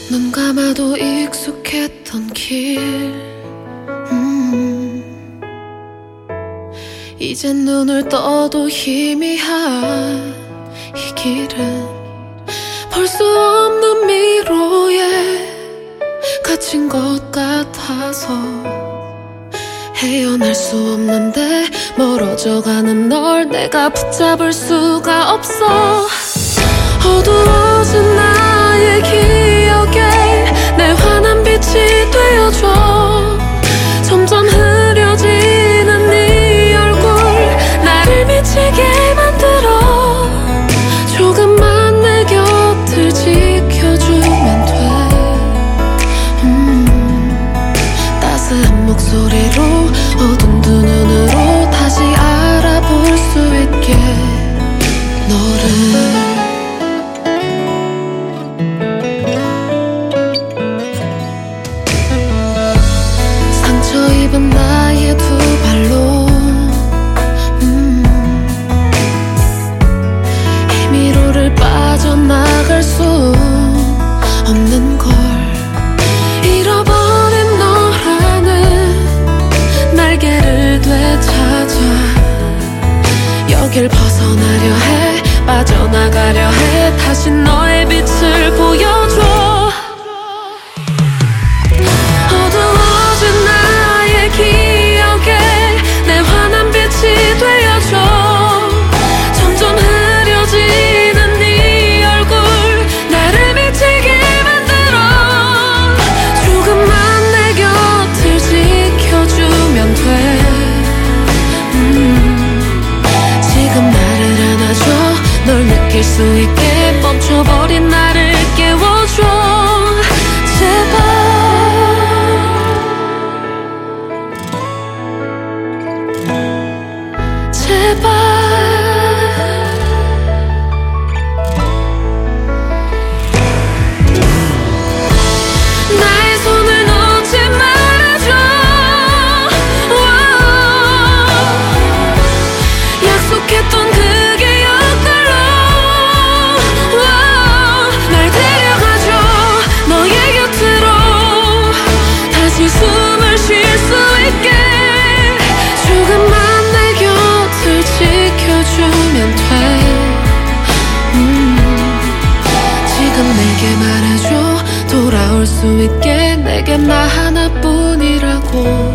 눈 감아도 익숙했던 길 이젠 눈을 떠도 희미한 이 길은 볼 수 없는 미로에 갇힌 것 같아서 헤어날 수 없는데 멀어져가는 널 내가 붙잡을 수가 없어. 어두워진 나의 기억에 내 환한 빛이 되어줘. 점점 흐려지는 네 얼굴 나를 미치게 만들어. 조금만 내 곁을 지켜주면 돼. 따스한 목소리로 어두운 두 눈으로 다시 알아볼 수 있게 너를. 입은 나의 두 발로 이 미로를 빠져나갈 수 없는 걸. 잃어버린 너라는 날개를 되찾아 여길 벗어나려 해. 빠져나가려 해. 다시 너의 빛을 보여줘. 점점 흐려지는 네 얼굴 나를 미치게 만들어. 조금만 내 곁을 지켜주면 돼. 지금 나를 안아줘. 널 느낄 수 있게 멈춰버린 나를 깨워줘. 제발 제발 나의 손을 놓지 말아줘. 약속했던 그 기억들로 날 데려가줘. 너의 곁으로 다시 숨을 쉴 수 있게. 조금만 지켜주면 돼. 지금 내게 말해줘. 돌아올 수 있게 내게 나 하나뿐이라고.